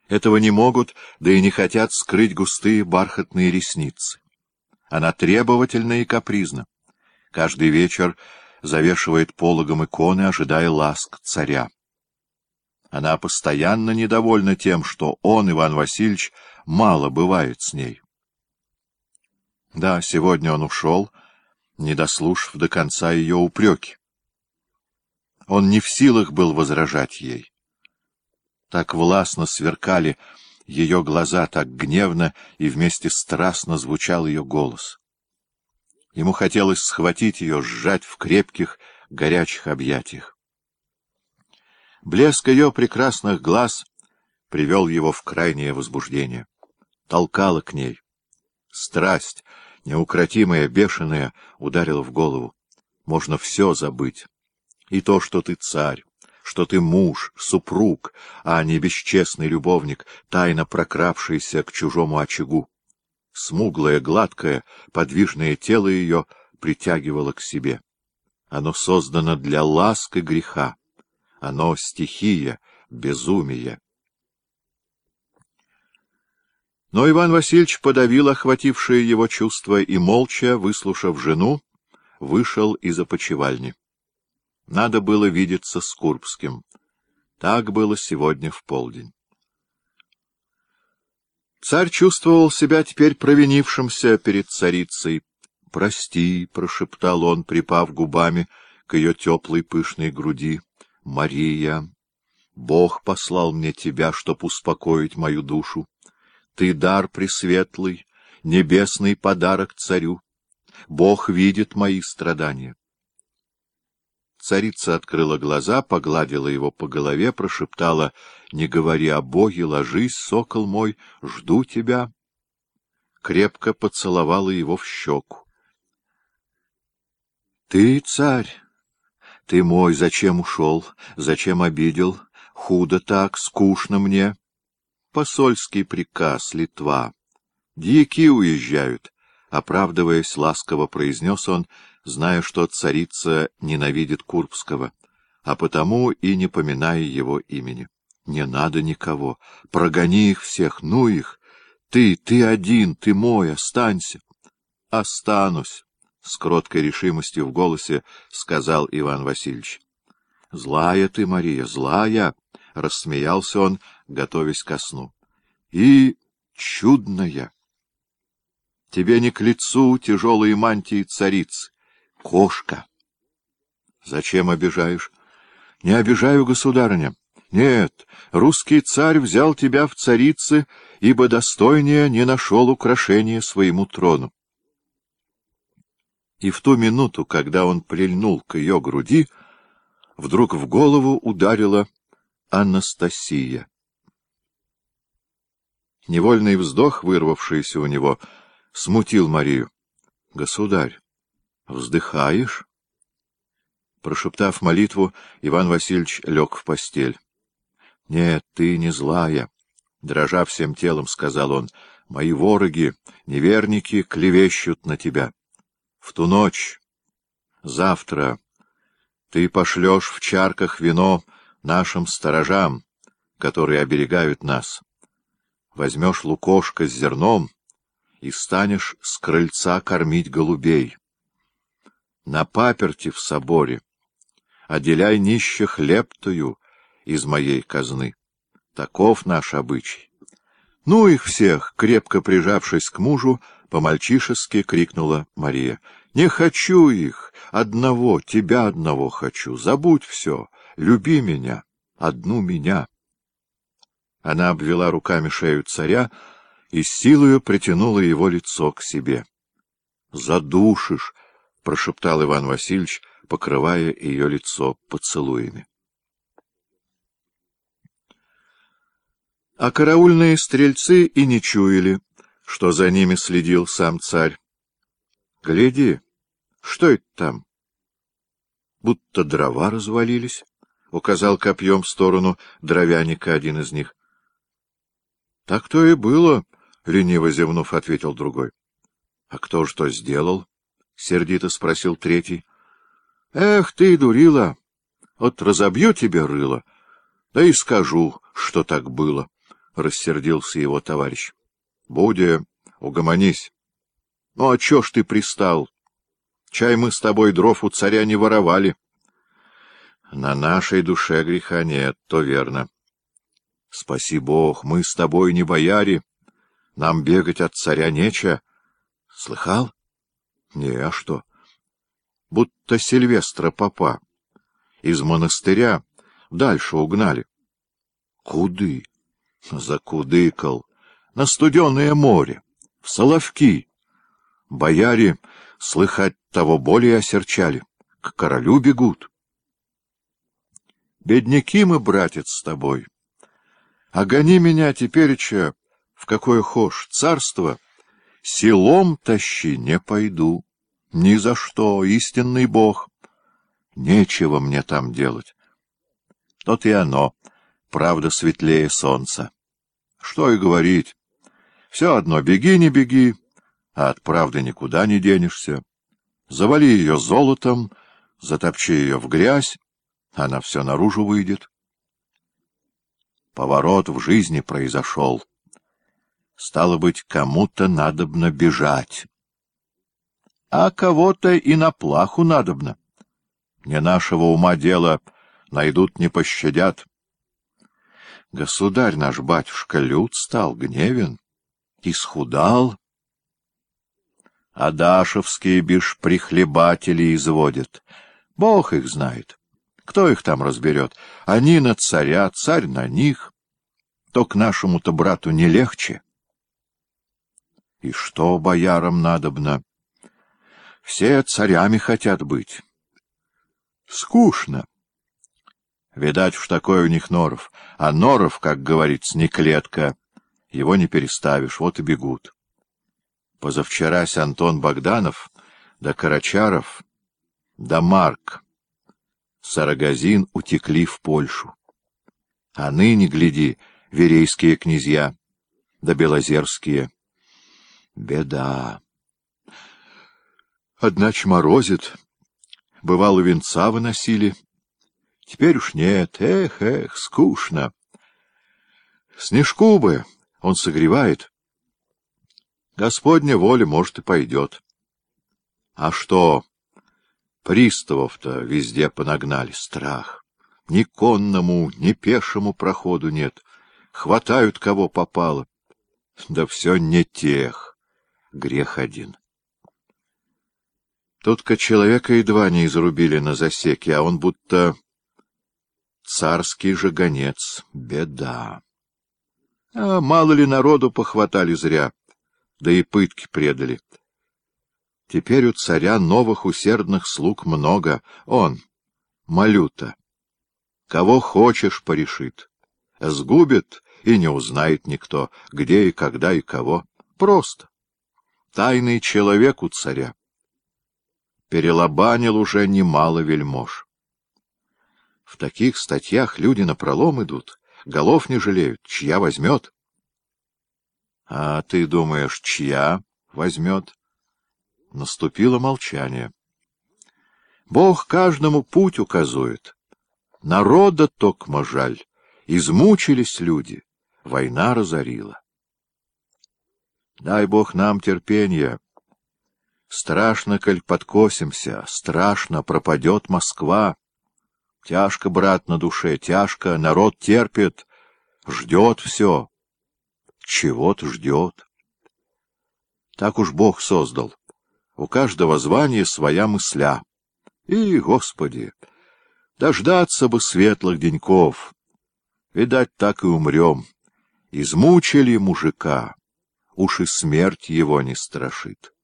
Этого не могут, да и не хотят скрыть густые бархатные ресницы. Она требовательна и капризна. Каждый вечер завешивает пологом иконы, ожидая ласк царя. Она постоянно недовольна тем, что он, Иван Васильевич, мало бывает с ней. Да, сегодня он ушел, не дослушав до конца ее упреки. Он не в силах был возражать ей. Так властно сверкали ее глаза, так гневно и вместе страстно звучал ее голос. Ему хотелось схватить ее, сжать в крепких, горячих объятиях. Блеск ее прекрасных глаз привел его в крайнее возбуждение. Толкало к ней. Страсть, неукротимая, бешеная, ударила в голову. Можно все забыть. И то, что ты царь, что ты муж, супруг, а не бесчестный любовник, тайно прокравшийся к чужому очагу. Смуглое, гладкое, подвижное тело ее притягивало к себе. Оно создано для ласк и греха. Оно — стихия, безумие. Но Иван Васильевич подавил охватившее его чувство и, молча, выслушав жену, вышел из опочивальни. Надо было видеться с Курбским. Так было сегодня в полдень. Царь чувствовал себя теперь провинившимся перед царицей. — Прости, — прошептал он, припав губами к ее теплой пышной груди. — Мария, Бог послал мне тебя, чтоб успокоить мою душу. Ты дар пресветлый, небесный подарок царю. Бог видит мои страдания. Царица открыла глаза, погладила его по голове, прошептала: — Не говори о Боге, ложись, сокол мой, жду тебя. Крепко поцеловала его в щеку. — Ты, царь, ты мой, зачем ушел, зачем обидел? Худо так, скучно мне. Посольский приказ, Литва. Дьяки уезжают, — оправдываясь, ласково произнес он, зная, что царица ненавидит Курбского, а потому и не поминая его имени. Не надо никого, прогони их всех, ну их. Ты один, ты мой, останься. Останусь, — с кроткой решимостью в голосе сказал Иван Васильевич. — Злая ты, Мария, злая, — рассмеялся он, готовясь ко сну. — И чудная. Тебе не к лицу тяжелые мантии царицы. Кошка. — Зачем обижаешь? — Не обижаю, государыня. Нет, русский царь взял тебя в царицы, ибо достойнее не нашел украшения своему трону. И в ту минуту, когда он прильнул к ее груди, вдруг в голову ударила Анастасия. Невольный вздох, вырвавшийся у него, смутил Марию. — Государь, вздыхаешь? Прошептав молитву, Иван Васильевич лег в постель. — Нет, ты не злая, — дрожа всем телом, сказал он. — Мои вороги, неверники, клевещут на тебя. В ту ночь, завтра, ты пошлешь в чарках вино нашим сторожам, которые оберегают нас. Возьмешь лукошко с зерном и станешь с крыльца кормить голубей. На паперти в соборе отделяй нищих лептою из моей казны. Таков наш обычай. Ну их всех, крепко прижавшись к мужу, по-мальчишески крикнула Мария. — Не хочу их, одного, тебя одного хочу. Забудь все, люби меня, одну меня. Она обвела руками шею царя и силою притянула его лицо к себе. — Задушишь, — прошептал Иван Васильевич, покрывая ее лицо поцелуями. А караульные стрельцы и не чуяли, что за ними следил сам царь. — Гляди, что это там? — Будто дрова развалились, — указал копьем в сторону дровяника один из них. — Так то и было, — лениво зевнув, ответил другой. — А кто ж то сделал? — сердито спросил третий. — Эх ты, дурила! Вот разобью тебе рыло, да и скажу, что так было. — рассердился его товарищ. — Будя, угомонись. — Ну, а чё ж ты пристал? Чай мы с тобой дров у царя не воровали. — На нашей душе греха нет, то верно. — Спаси Бог, мы с тобой не бояре. Нам бегать от царя нечего. — Слыхал? — Не, а что? — Будто Сильвестра попа из монастыря дальше угнали. — Куды? — Закудыкал. На Студеное море, в Соловки. Бояре, слыхать, того более осерчали. К королю бегут. Бедняки мы, братец, с тобой. А гони меня тепереча в какое хошь царство, селом тащи не пойду. Ни за что, истинный Бог. Нечего мне там делать. То-то и оно, правда, светлее солнца. Что и говорить. Все одно, беги, не беги, а от правды никуда не денешься. Завали ее золотом, затопчи ее в грязь, она все наружу выйдет. Поворот в жизни произошел. Стало быть, кому-то надобно бежать. А кого-то и на плаху надобно. Не нашего ума дело, найдут, не пощадят. Государь наш батюшка лют стал, гневен, исхудал. Адашевские бишприхлебатели изводят. Бог их знает. Кто их там разберет? Они на царя, царь на них. То к нашему-то брату не легче. И что боярам надобно? Все царями хотят быть. Скучно. Видать, уж такой у них норов. А норов, как говорится, не клетка. Его не переставишь, вот и бегут. Позавчерась Антон Богданов, да Карачаров, да Марк Сарагозин утекли в Польшу. А ныне, гляди, верейские князья, да белозерские. Беда. Одначе морозит. Бывало, венца выносили. Теперь уж нет. Эх, скучно. Снежку бы, он согревает. Господня воля, может, и пойдет. А что, приставов-то везде понагнали, страх. Ни конному, ни пешему проходу нет. Хватают, кого попало. Да все не тех. Грех один. Тут-ка человека едва не изрубили на засеке, а он будто царский же гонец. Беда. А мало ли народу похватали зря, да и пытки предали. Теперь у царя новых усердных слуг много. Он, Малюта, кого хочешь порешит. Сгубит, и не узнает никто, где и когда и кого. Просто. Тайный человек у царя. Перелобанил уже немало вельмож. В таких статьях люди напролом идут, голов не жалеют, чья возьмет. А ты думаешь, чья возьмет? Наступило молчание. Бог каждому путь указует. Народа токмо жаль. Измучились люди. Война разорила. Дай Бог нам терпенья. Страшно, коль подкосимся, страшно, пропадет Москва. Тяжко, брат, на душе, тяжко, народ терпит, ждет все. Чего-то ждет. Так уж Бог создал. У каждого звания своя мысля. И, Господи, дождаться бы светлых деньков. Видать, так и умрем. Измучили мужика, уж и смерть его не страшит.